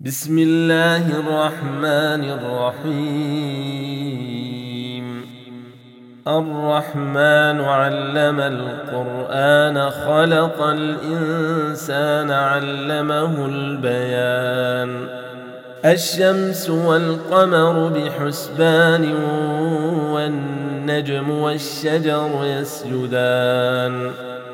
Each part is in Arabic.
بسم الله الرحمن الرحيم. الرحمن علم القرآن خلق الإنسان علمه البيان. الشمس والقمر بحسبان والنجم والشجر يسجدان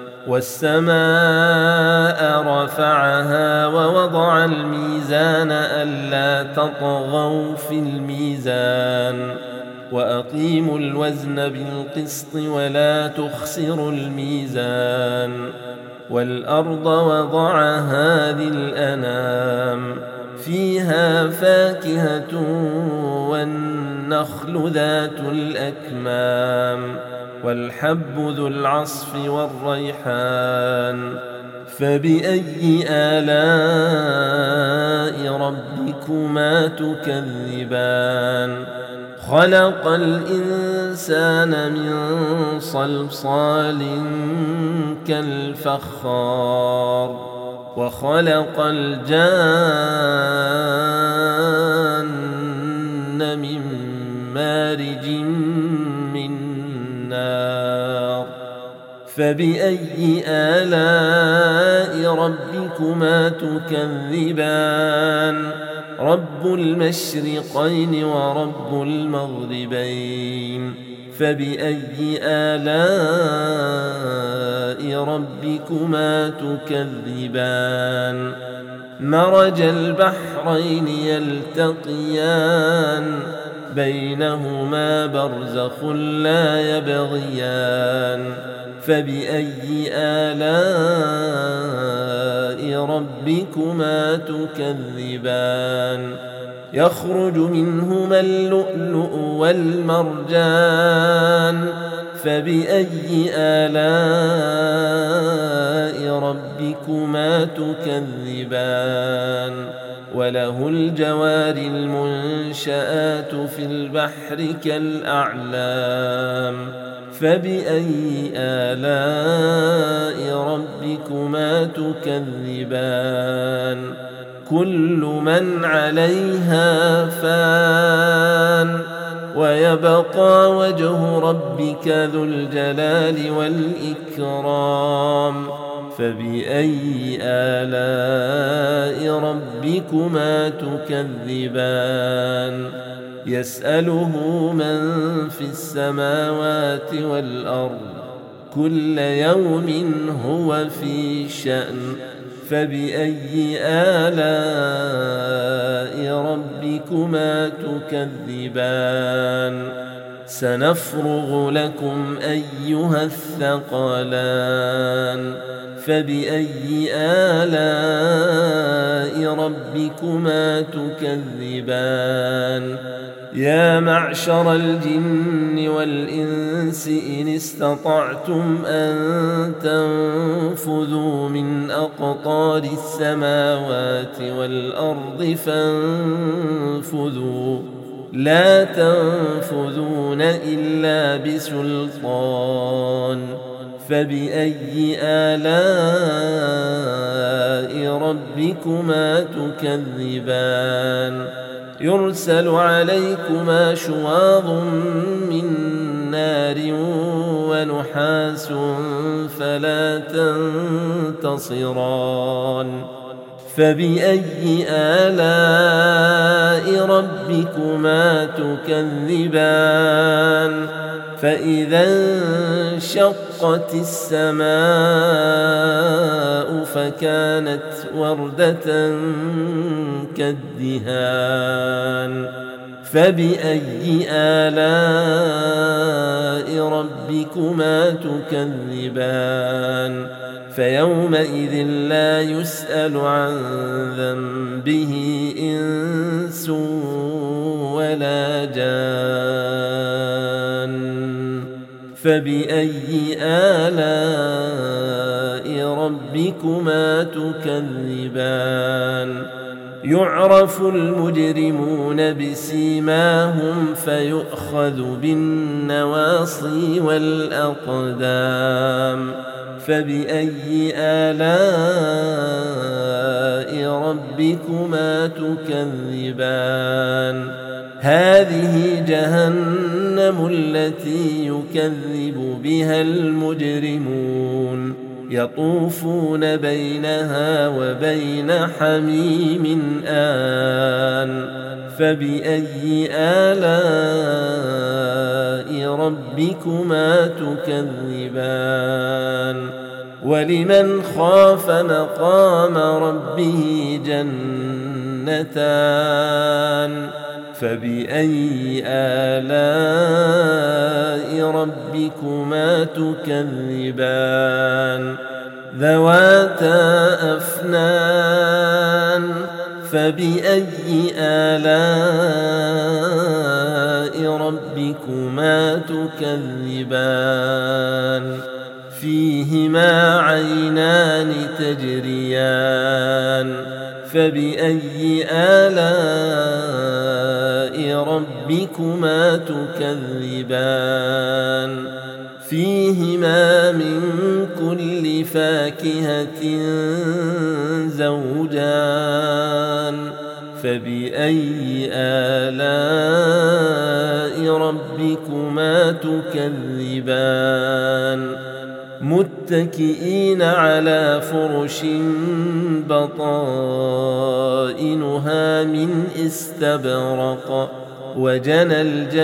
والسماء رفعها ووضع الميزان ألا تطغوا في الميزان وأقيموا الوزن بالقسط ولا تخسروا الميزان والأرض وضعها للأنام فيها فاكهة والنخل ذات الأكمام والحب ذو العصف والريحان. فبأي آلاء ربكما تكذبان؟ خلق الإنسان من صلصال كالفخار وخلق الجان من مارج من نار. فبأي آلاء ربكما تكذبان؟ رب المشرقين ورب المغربين. فبأي آلاء ربكما تكذبان؟ مرج البحرين يلتقيان بينهما برزخ لا يبغيان. فبأي آلاء ربكما تكذبان؟ يخرج منهما اللؤلؤ والمرجان. فبأي آلاء ربكما تكذبان؟ وله الجوار المنشآت في البحر كالأعلام. فبأي آلاء ربكما تكذبان؟ كل من عليها فان ويبقى وجه ربك ذو الجلال والإكرام. فبأي آلاء ربكما تكذبان؟ يسأله من في السماوات والأرض كل يوم هو في شأن. فبأي آلاء ربكما تكذبان؟ سنفرغ لكم أيها الثقلان. فبأي آلاء ربكما تكذبان؟ يا معشر الجن والإنس إن استطعتم أن تنفذوا من أقطار السماوات والأرض فانفذوا لا تنفذون إلا بسلطان. فبأي آلاء ربكما تكذبان؟ يرسل عليكما شواظ من نار ونحاس فلا تنتصران. فبأي آلاء ربكما تكذبان؟ فإذا انشقت السماء فكانت وردة كالدهان. فبأي آلاء ربكما تكذبان؟ فيومئذ لا يسأل عن ذنبه إنس ولا جان. فبأي آلاء ربكما تكذبان؟ يعرف المجرمون بسيماهم فيؤخذ بالنواصي والأقدام. فبأي آلاء ربكما تكذبان هذه جهنم التي يكذب بها المجرمون يطوفون بينها وبين حميم آن فبأي آلاء ربكما تكذبان ولمن خاف مقام ربه جنتان فبأي آلاء ربكما تكذبان ذواتا أفنان فبأي آلاء ربكما تكذبان فيهما عينان تجريان فبأي آلاء ربكما تكذبان فيهما من كل فاكهة زوجان فبأي آلاء ربكما تكذبان متكئين على فرش بطائنها من استبرق وجنى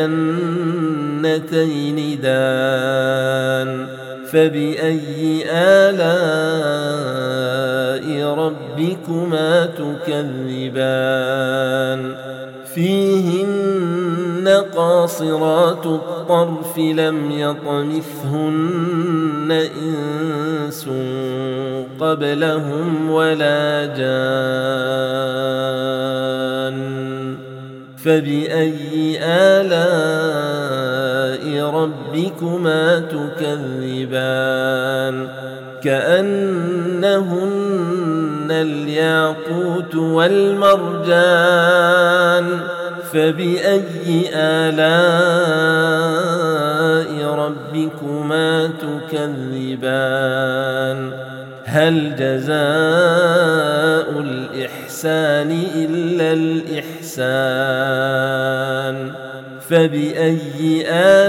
الجنتين دان فبأي آلاء ربكما تكذبان فيهن قاصرات الطرف لم يطمثهن إنس قبلهم ولا جان فبأي آلاء ربكما تكذبان كأنهن الياقوت والمرجان فبأي آلاء ربكما تكذبان هل جزاء الإحسان إلا الإحسان فبأي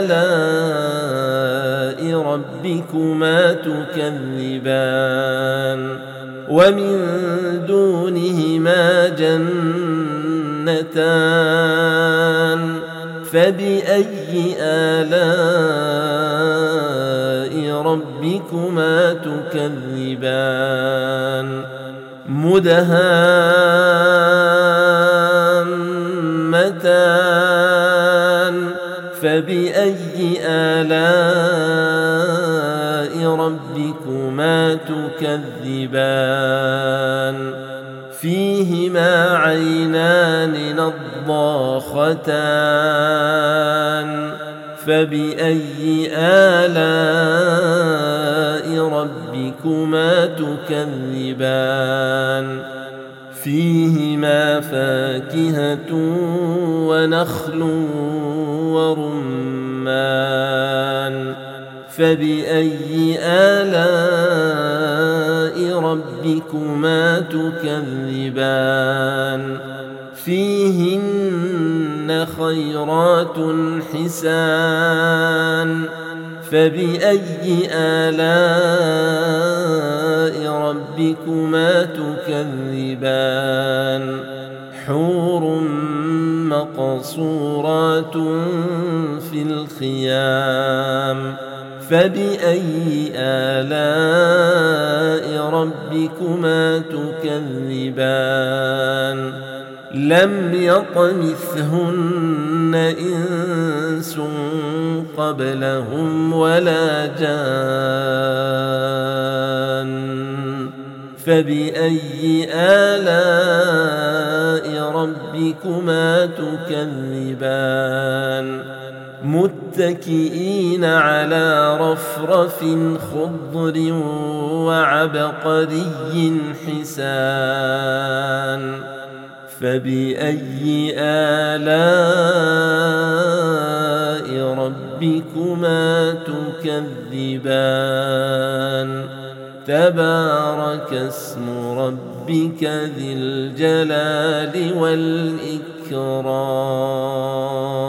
آلاء ربكما تكذبان ومن دونهما جنتان فبأي آلاء ربكما تكذبان مدهامتان فبأي آلاء ربكما تكذبان فيهما عينان نضاختان فبأي آلاء ربكما تكذبان فيهما فاكهة ونخل ورمان فبأي آلاء ربكما تكذبان فيهن خيرات حسان فبأي آلاء ربكما تكذبان حور مقصورات في الخيام فبأي آلاء ربكما تكذبان لم يطمثهن إنس قبلهم ولا جان فبأي آلاء ربكما تكذبان متكئين على رفرف خضر وعبقري حسان فبأي آلاء ربكما تكذبان تبارك اسم ربك ذي الجلال والإكرام.